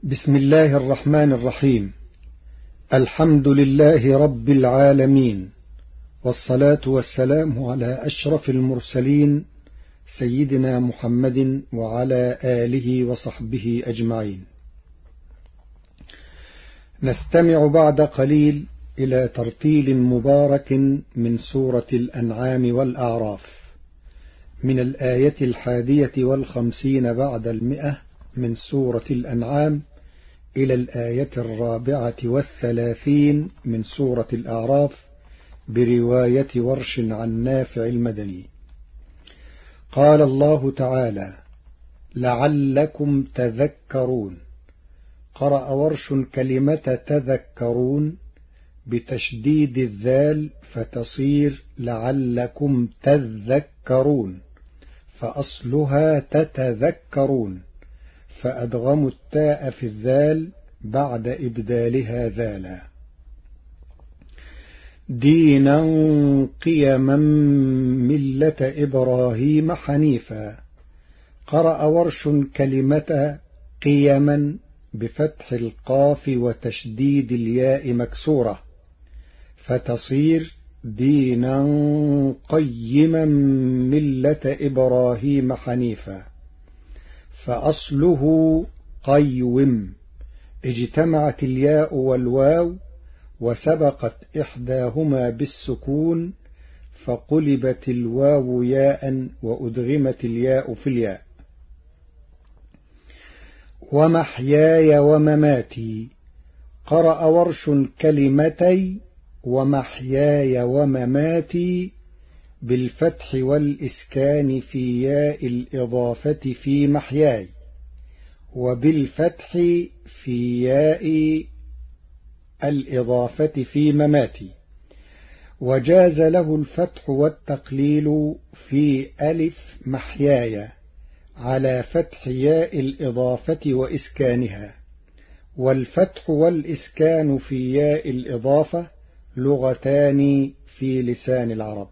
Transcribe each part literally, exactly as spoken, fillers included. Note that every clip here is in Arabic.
بسم الله الرحمن الرحيم. الحمد لله رب العالمين، والصلاة والسلام على أشرف المرسلين سيدنا محمد وعلى آله وصحبه أجمعين. نستمع بعد قليل إلى ترتيل مبارك من سورة الأنعام والأعراف، من الآية الحادية والخمسين بعد المئة من سورة الأنعام إلى الآية الرابعة والثلاثين من سورة الأعراف، برواية ورش عن نافع المدني. قال الله تعالى: لعلكم تذكرون. قرأ ورش كلمة تذكرون بتشديد الذال فتصير لعلكم تذكرون، فأصلها تتذكرون، فأدغموا التاء في الذال بعد إبدالها ذالا. دينا قيما ملة إبراهيم حنيفا. قرأ ورش كلمة قيما بفتح القاف وتشديد الياء مكسورة، فتصير دينا قيما ملة إبراهيم حنيفا، فأصله قيوم. اجتمعت الياء والواو وسبقت إحداهما بالسكون، فقلبت الواو ياء وأدغمت الياء في الياء. ومحياي ومماتي. قرأ ورش كلمتي ومحياي ومماتي بالفتح والإسكان في ياء الإضافة في محياي، وبالفتح في ياء الإضافة في مماتي، وجاز له الفتح والتقليل في ألف محياي على فتح ياء الإضافة وإسكانها، والفتح والإسكان في ياء الإضافة لغتان في لسان العرب.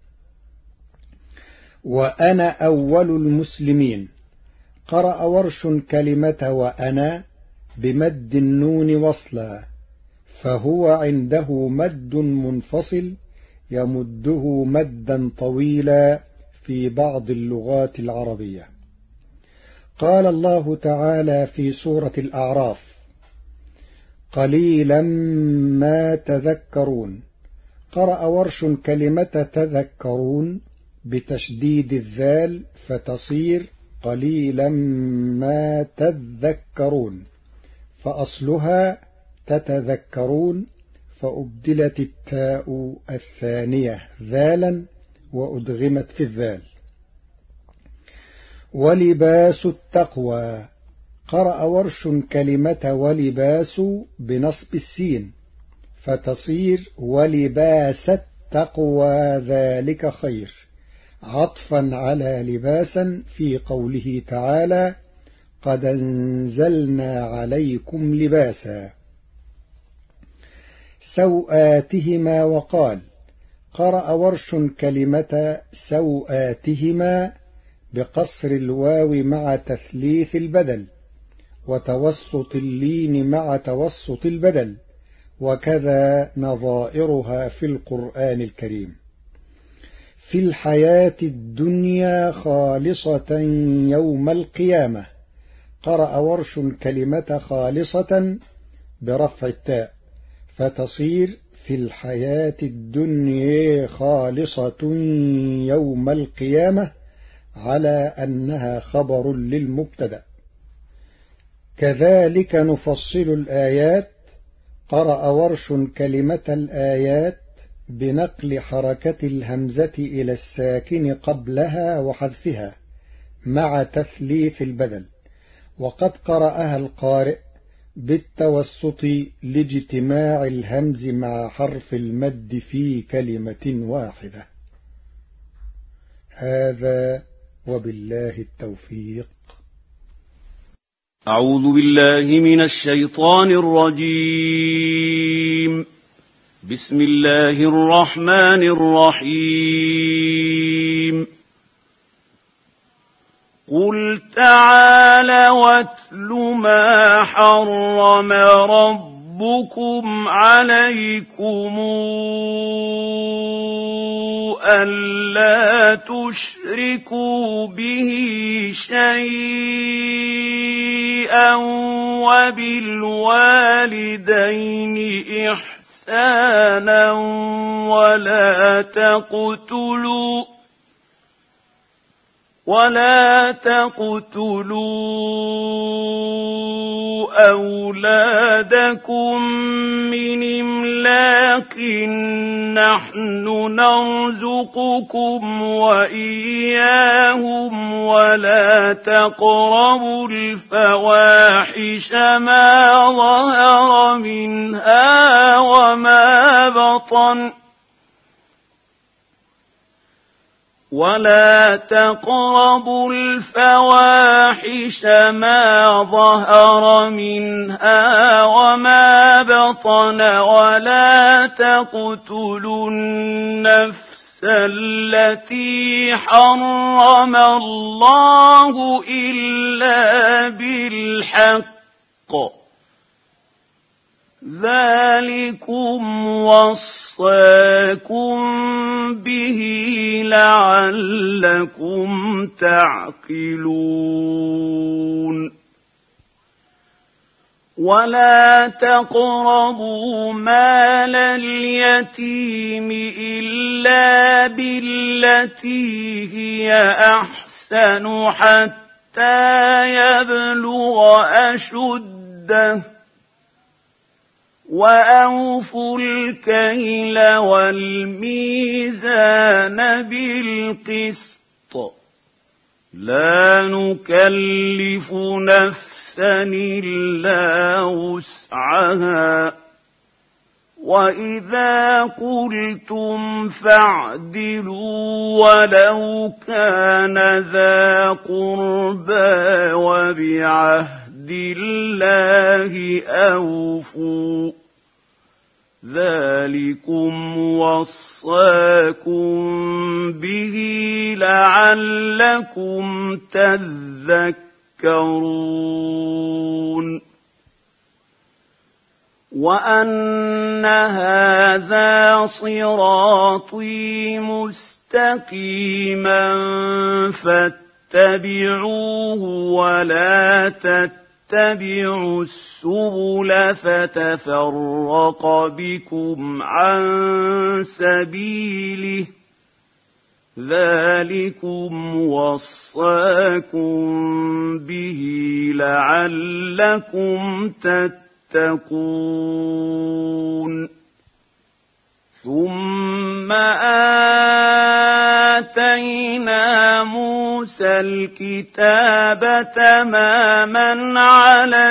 وأنا أول المسلمين. قرأ ورش كلمة وأنا بمد النون وصلا، فهو عنده مد منفصل يمده مدا طويلا في بعض اللغات العربية. قال الله تعالى في سورة الأعراف: قليلا ما تذكرون. قرأ ورش كلمة تذكرون بتشديد الذال فتصير قليلا ما تذكرون، فأصلها تتذكرون، فأبدلت التاء الثانية ذالا وأدغمت في الذال. ولباس التقوى. قرأ ورش كلمة ولباس بنصب السين فتصير ولباس التقوى ذلك خير، عطفا على لباسا في قوله تعالى: قد أنزلنا عليكم لباسا. سوآتهما. وقال: قرأ ورش كلمة سوآتهما بقصر الواو مع تثليث البدل، وتوسط اللين مع توسط البدل، وكذا نظائرها في القرآن الكريم. في الحياة الدنيا خالصة يوم القيامة. قرأ ورش كلمة خالصة برفع التاء فتصير في الحياة الدنيا خالصة يوم القيامة، على أنها خبر للمبتدأ. كذلك نفصل الآيات. قرأ ورش كلمة الآيات بنقل حركة الهمزة إلى الساكن قبلها وحذفها مع تثليث البدل، وقد قرأها القارئ بالتوسط لاجتماع الهمز مع حرف المد في كلمة واحدة. هذا وبالله التوفيق. أعوذ بالله من الشيطان الرجيم. بسم الله الرحمن الرحيم. قل تعالَ وَاتْلُ مَا حَرَّمَ رَبُّكُمْ عَلَيْكُمْ أَلَّا تُشْرِكُوا بِهِ شَيْئًا وَبِالْوَالِدَيْنِ إِحْسَانًا وَلَا تَقْتُلُوا وَلَا تَقْتُلُوا أَوْلَادَكُم مِّنْ إِمْلَاقٍ نَّحْنُ نَرْزُقُكُمْ وَإِيَّاهُمْ وَلَا تَقْرَبُوا الْفَوَاحِشَ مَا ظَهَرَ مِنْهَا وَمَا بَطَنَ ولا تقربوا الفواحش ما ظهر منها وما بطن ولا تقتلوا النفس التي حرم الله إلا بالحق ذلكم وصاكم به لعلكم تعقلون ولا تقربوا مال اليتيم إلا بالتي هي أحسن حتى يبلغ أشده وأوفوا الكيل والميزان بالقسط لا نكلف نفسا إلا وسعها وإذا قلتم فاعدلوا ولو كان ذا قربى وبعهد الله أوفوا ذلكم وصاكم به لعلكم تذكرون وأن هذا صراطي مستقيما فاتبعوه ولا تتبعوا السبل فتفرق بكم عن سبيله ذلكم وصاكم به لعلكم تتقون ثم آتينا موسى الكتاب تماما على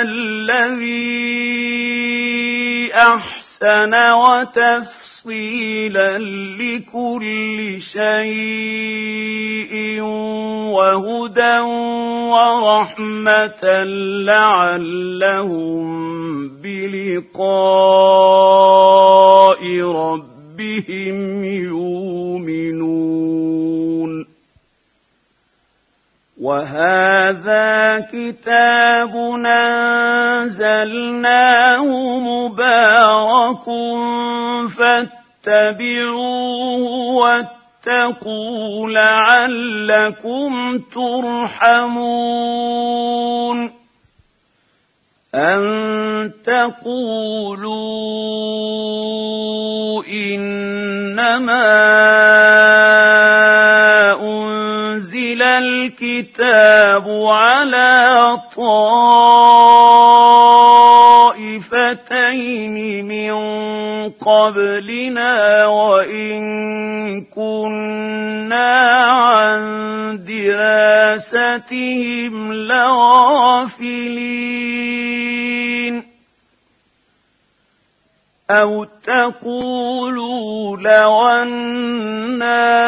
الذي أحسن وتفصيلا لكل شيء وهدى ورحمة لعلهم بلقاء ربهم بهم يؤمنون وهذا كتاب أنزلناه مبارك فاتبعوه واتقوا لعلكم ترحمون أن تقولوا إنما أنزل الكتاب على طائفتين من قبلنا وإن كنا عن دراستهم لغافلين أو تقولوا لو أنا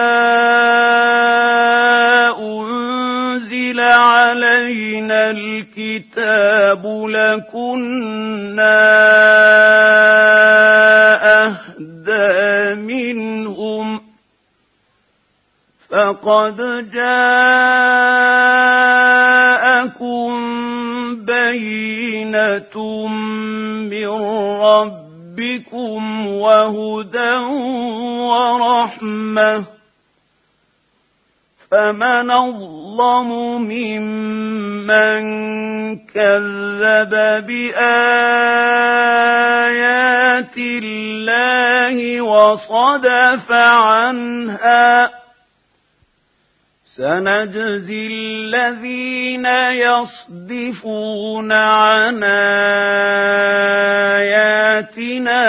أنزل علينا الكتاب لكنا أهدى منهم فقد جاء بَيِّنَةٌ مِّن رَّبِّكُمْ وَهُدًى وَرَحْمَةٌ فَمَنْ أَظْلَمُ مِمَّن كَذَّبَ بِآيَاتِ اللَّهِ وَصَدَفَ عَنْهَا سَنَجْزِي الَّذِينَ يَصْدِفُونَ عَنْ آيَاتِنَا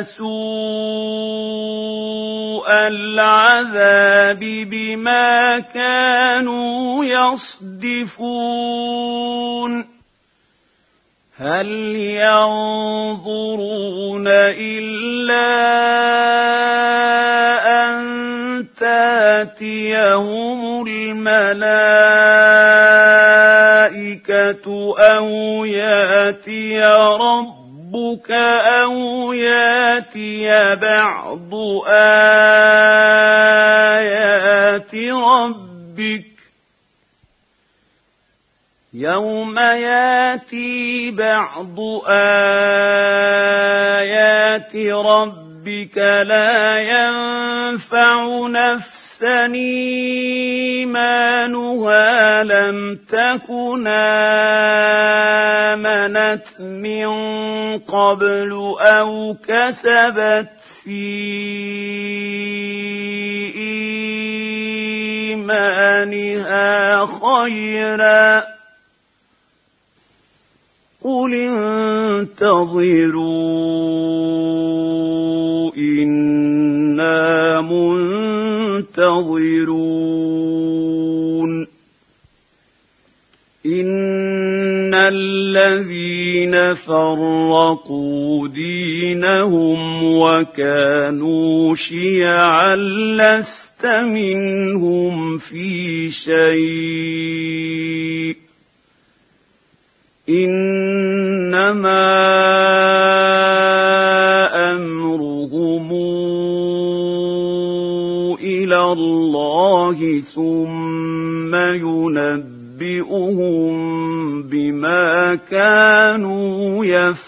سُوءَ الْعَذَابِ بِمَا كَانُوا يَصْدِفُونَ هَلْ يَنظُرُونَ إِلَّا أَن تَأْتِيَهُمُ الْمَلَائِكَةُ أَوْ يَأْتِيَ رَبُّكَ أَوْ يَأْتِيَ بَعْضُ آيَاتِ رَبِّكَ يَوْمَ يَأْتِي بَعْضُ آيَاتِ رَبِّكَ لَا يَنفَعُ نَفْسًا إِيمَانُهَا لَمْ تَكُنْ آمَنَتْ مِن قَبْلُ أَوْ كَسَبَتْ فِي إِيمَانِهَا خَيْرًا قُلِ انتَظِرُوا إِنَّا مُنتَظِرُونَ إِنَّ الَّذِينَ فَرَّقُوا دِينَهُمْ وَكَانُوا شِيَعًا لَّسْتَ مِنْهُمْ فِي شَيْءٍ إِنَّمَا أَمْرُهُمْ إِلَى اللَّهِ ثُمَّ يُنَبِّئُهُم بِمَا كَانُوا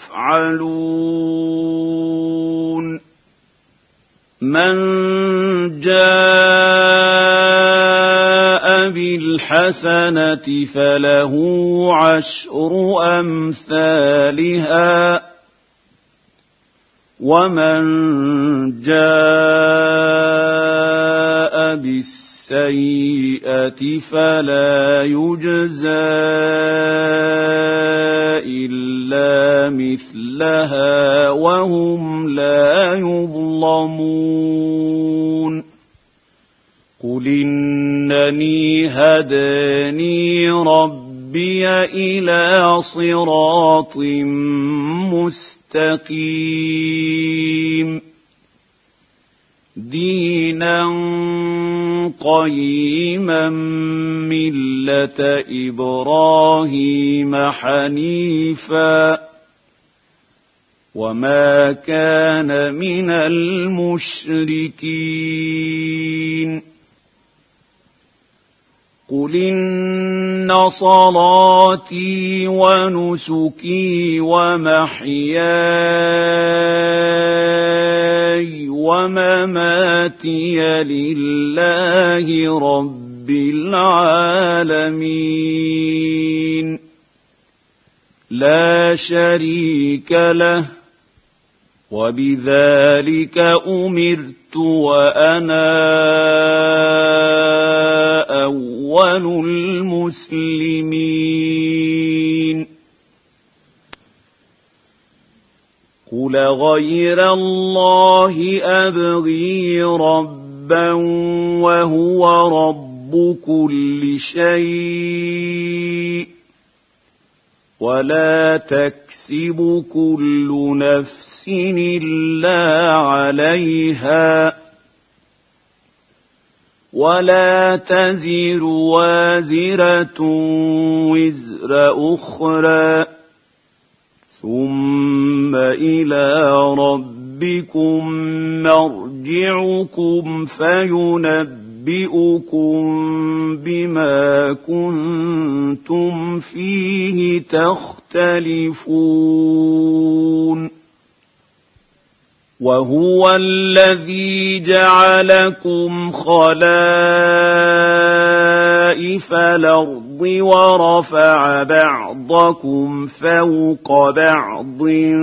يَفْعَلُونَ مَن جَاءَ بِالْحَسَنَةِ فَلَهُ عَشْرُ أَمْثَالِهَا وَمَن جَاءَ بِالسَّيِّئَةِ فَلَا يُجْزَىٰ إِلَّا مِثْلَهَا وَهُمْ لَا يُظْلَمُونَ قُلْ إِنَّنِي هَدَانِي رَبِّي إِلَىٰ صِرَاطٍ مُّسْتَقِيمٍ دِينًا قَيِّمًا مِّلَّةَ إِبْرَاهِيمَ حَنِيفًا وَمَا كَانَ مِنَ الْمُشْرِكِينَ قُلْ إِنَّ صَلَاتِي وَنُسُكِي وَمَحْيَايَ وَمَمَاتِيَ لِلَّهِ رَبِّ الْعَالَمِينَ لَا شَرِيكَ لَهُ وَبِذَلِكَ أُمِرْتُ وَأَنَا أَوَّلُ الْمُسْلِمِينَ قُلْ غَيْرَ اللَّهِ أَبْغِي رَبًّا وَهُوَ رَبُّ كُلِّ شَيْءٍ وَلَا تَكْسِبُ كُلُّ نَفْسٍ إِلَّا عَلَيْهَا وَلَا تَزِرُ وَازِرَةٌ وِزْرَ أُخْرَىٰ ثُمَّ إِلَىٰ رَبِّكُم مَّرْجِعُكُمْ فَيُنَبِّئُكُم بِمَا كُنتُمْ فِيهِ تَخْتَلِفُونَ يختلفون وهو الذي جعلكم خلائف الأرض ورفع بعضكم فوق بعض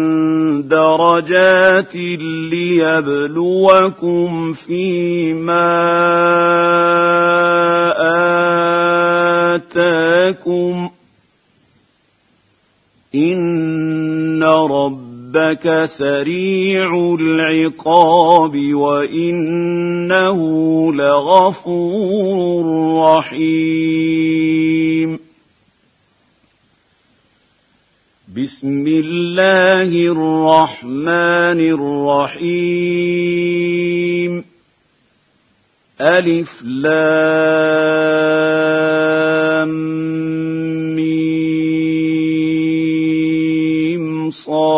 درجات ليبلوكم فيما آتاكم إن ربك سريع العقاب وإنه لغفور رحيم بسم الله الرحمن الرحيم ألف لام ميم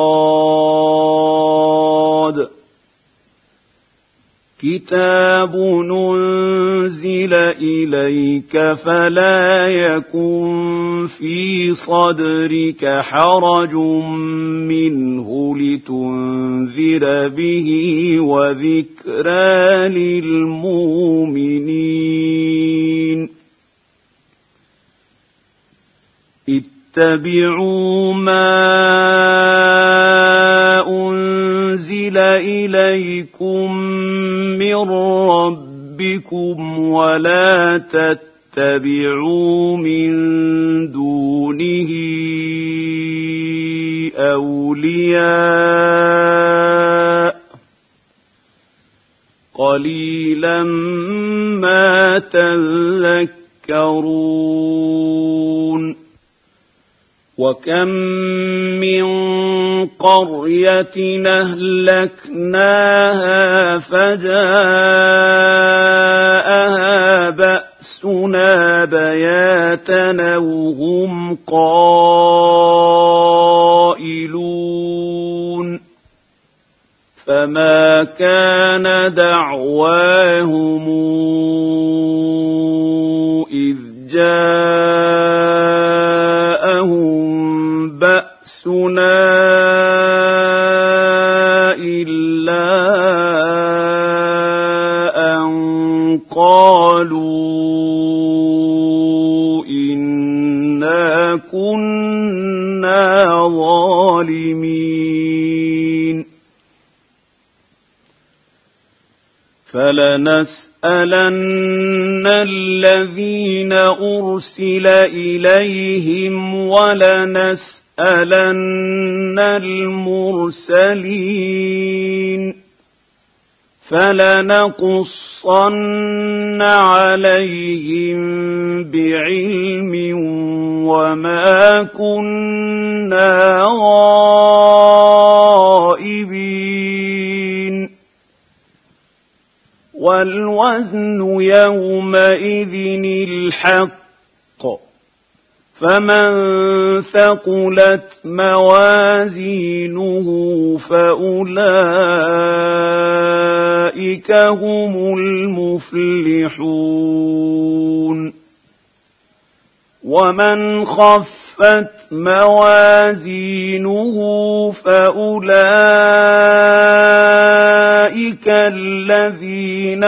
صاد كتاب أنزل إليك فلا يكن في صدرك حرج منه لتنذر به وذكرى للمؤمنين اتبعوا ما أنزل إليكم من ربكم ولا تتبعوا من دونه أولياء قليلا ما تذكرون وكم من قرية أهلكناها فجاءها بأسنا بياتا وهم قائلون فما كان دعواهم إذ جاءهم بأسنا إلا أن قالوا إنا كنا ظالمين فلنسألن الذين أرسل إليهم ولنسألن المرسلين فلنقصن عليهم بعلم وما كنا غائبين والوزن يومئذ الحق فمن ثقلت موازينه فأولئك هم المفلحون ومن خفت موازينه فأولئك الذين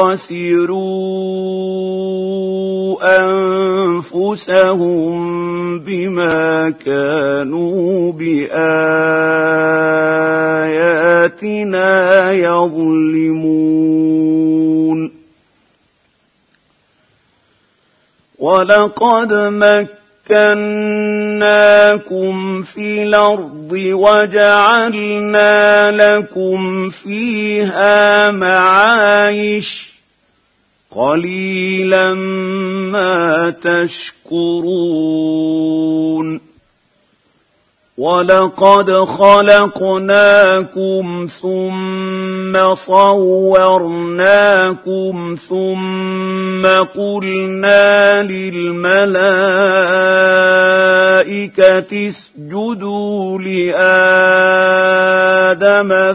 خسروا أنفسهم بما كانوا بآياتنا يظلمون ولقد مكناكم في الأرض وجعلنا لكم فيها معايش قليلا ما تشكرون ولقد خلقناكم ثم صورناكم ثم قلنا للملائكة اسجدوا لآدم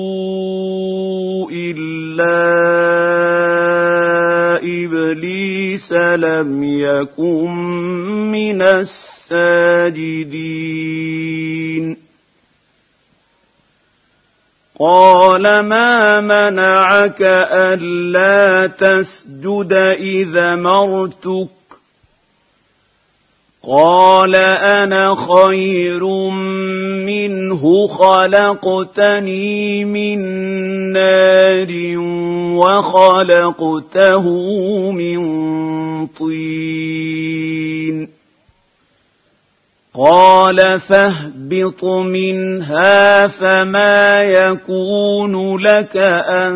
فسجدوا إلا إبليس إبليس لم يكن من الساجدين قال ما منعك ألا تسجد إذا أمرتك قال أنا خير منه خلقتني من نار وخلقته من طين قال فاهبط منها فما يكون لك أن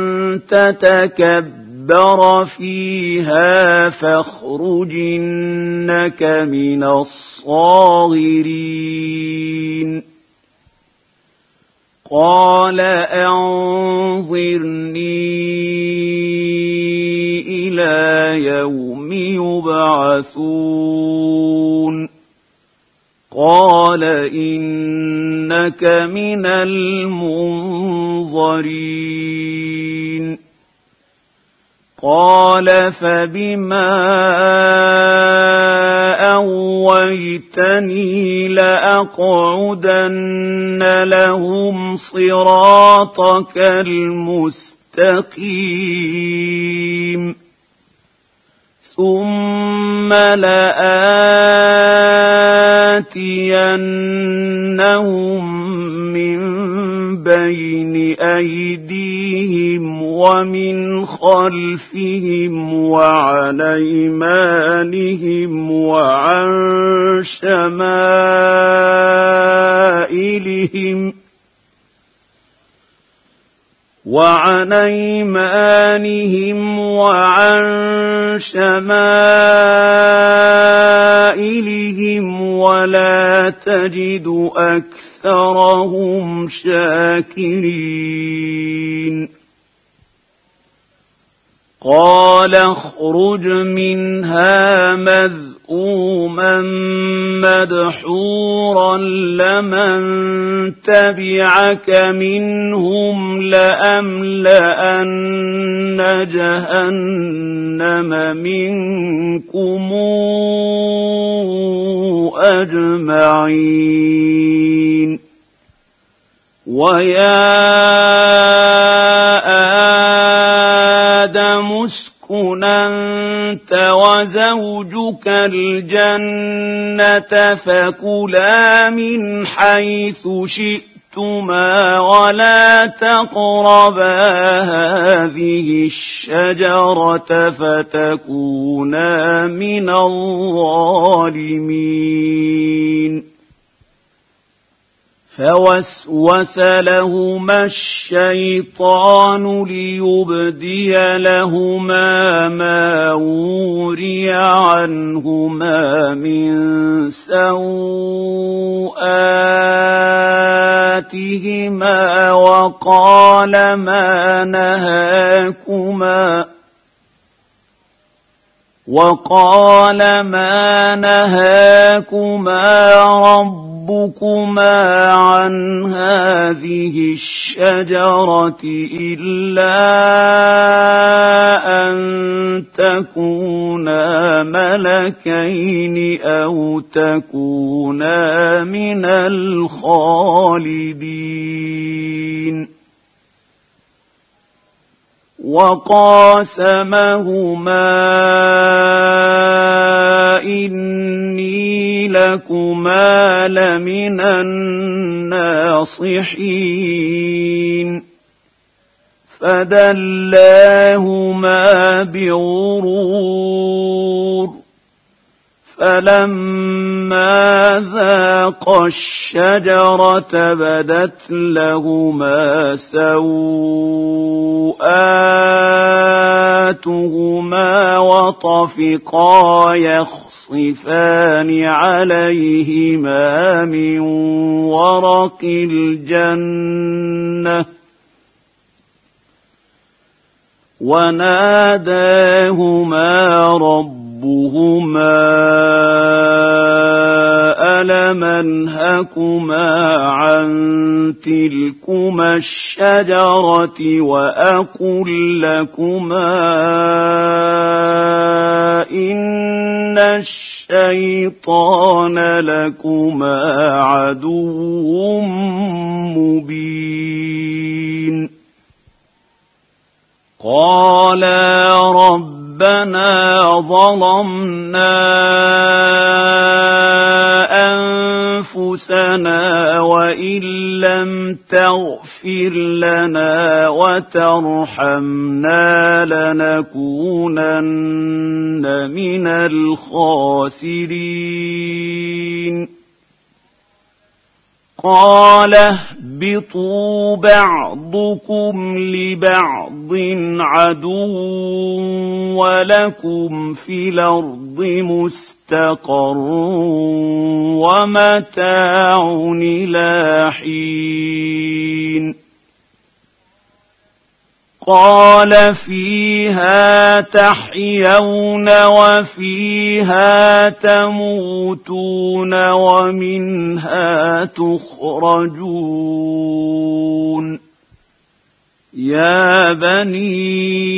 تتكبر فيها فاخرج إنك من الصاغرين قال أنظرني إلى يوم يبعثون قال إنك من المنظرين قال فبما أغويتني لأقعدن لهم صراطك المستقيم ثم لآتينهم من بين أيديهم ومن خلفهم وعن أيمانهم وعن شمائلهم وعن أيمانهم وعن شمائلهم ولا تجد أكثرهم شاكرين قال اخرج منها مذءوما مدحورا لمن تبعك منهم لأملأن جهنم منكم أجمعين ويا آدم اسكن أنت وزوجك الجنة فكلا من حيث شئتما ولا تقربا هذه الشجرة فتكونا من الظالمين فوسوس لهما الشيطان ليبدي لهما ما وري عنهما من سوآتهما وقال ما نهاكما وقال ما نهاكما ربكما عن هذه الشجرة إلا أن تكونا ملكين أو تكونا من الخالدين وقاسمهما إني لكما لمن الناصحين فدلاهما بغرور فلما ذاقا الشجرة بدت لهما سوآتهما وطفقا يخصفان عليهما من ورق الجنة وناداهما ربهما ألم أنهكما عن تلكما الشجرة وأقل لكما إن الشيطان لكما عدو مبين قالا ربنا ظلمنا أنفسنا وإن لم تغفر لنا وترحمنا لنكونن من الخاسرين قال اهبطوا بعضكم لبعض عدو ولكم في الأرض مستقر ومتاع إلى حين قال فيها تحيون وفيها تموتون ومنها تخرجون يا بني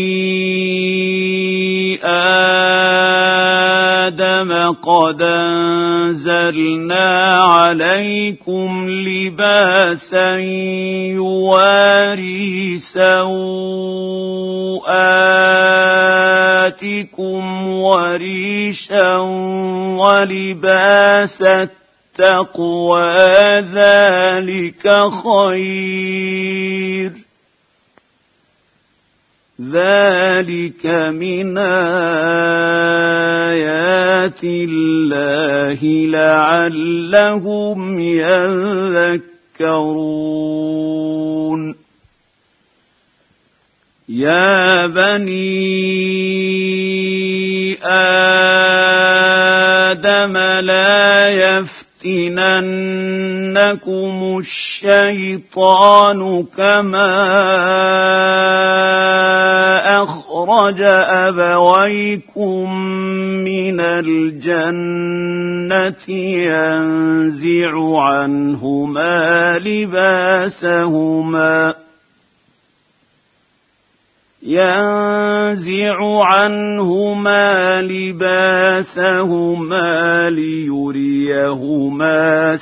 آدم قد أنزلنا عليكم لباسا يواري سوآتكم وريشا ولباس التقوى ذلك خير ذلك من آيات الله لعلهم يذكرون يا بني آدم لا يفتننكم الشيطان كما أخرج أبويكم من الجنة ينزع عنهما لباسهما ينزع عنهما لباسهما ليريهما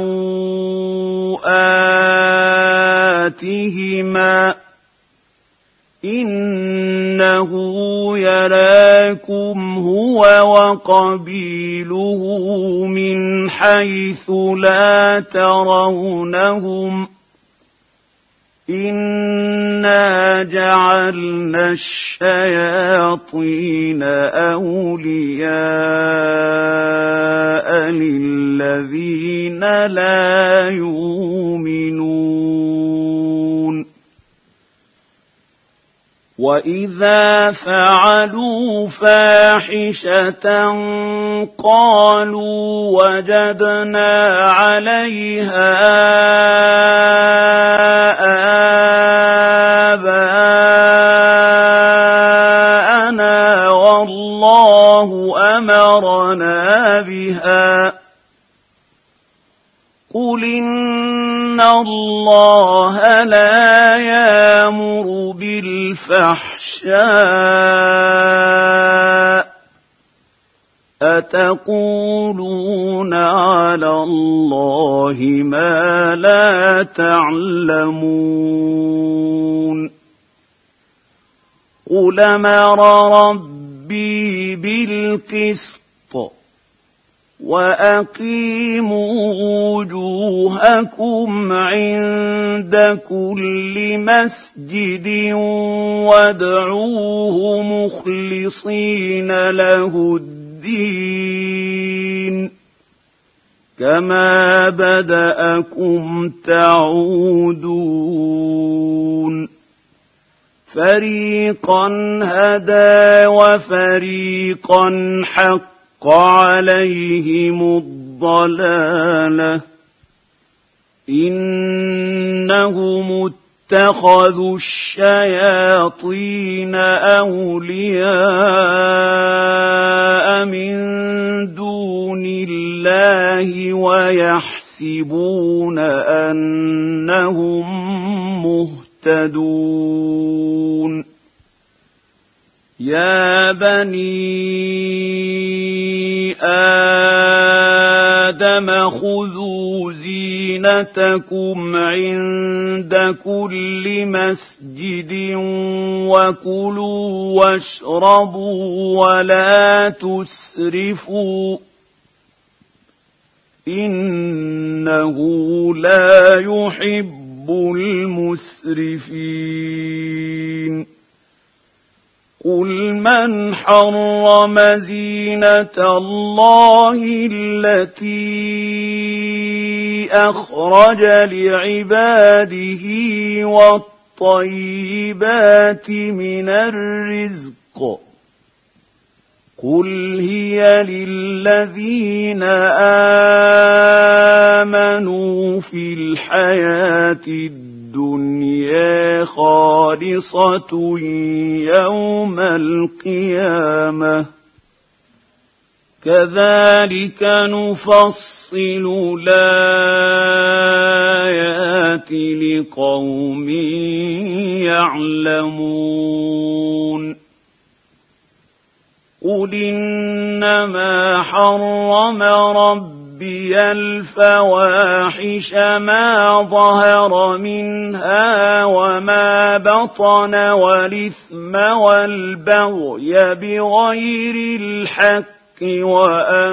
سوآتهما إنه يراكم هو وقبيله من حيث لا ترونهم إنا جعلنا الشياطين أولياء للذين لا يؤمنون وإذا فعلوا فاحشة قالوا وجدنا عليها آباءنا والله أمرنا بها قل إن الله لا يأمر بالفحشاء أتقولون على الله ما لا تعلمون قل أمر ربي بالقسط وأقيموا وجوهكم عند كل مسجد وادعوه مخلصين له الدين كما بدأكم تعودون فريقا هدى وفريقا حق عليهم الضلالة إنهم اتخذوا الشياطين أولياء من دون الله ويحسبون أنهم مهتدون يا بني آدم خذوا زينتكم عند كل مسجد وكلوا واشربوا ولا تسرفوا إنه لا يحب المسرفين قل من حرم زينة الله التي أخرج لعباده والطيبات من الرزق قل هي للذين آمنوا في الحياة الدنيا خالصة يوم القيامة كذلك نفصل الآيات لقوم يعلمون قل إنما حرم ربي الفواحش ما ظهر منها وما بطن والإثم والبغي بغير الحق وأن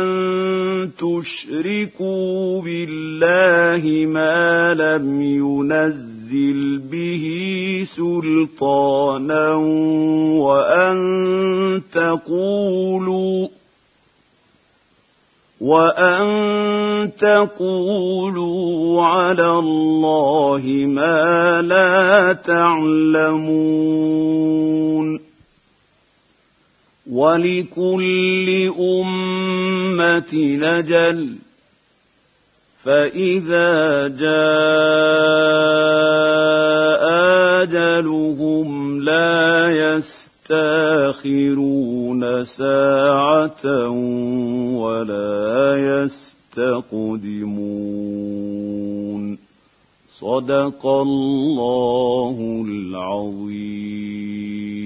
تشركوا بالله ما لم ينزل به سلطانا وأن تقولوا وأن تقولوا على الله ما لا تعلمون ولكل أمة أجل فإذا جاء أجلهم لا يستأخرون ساعة ولا يستقدمون صدق الله العظيم.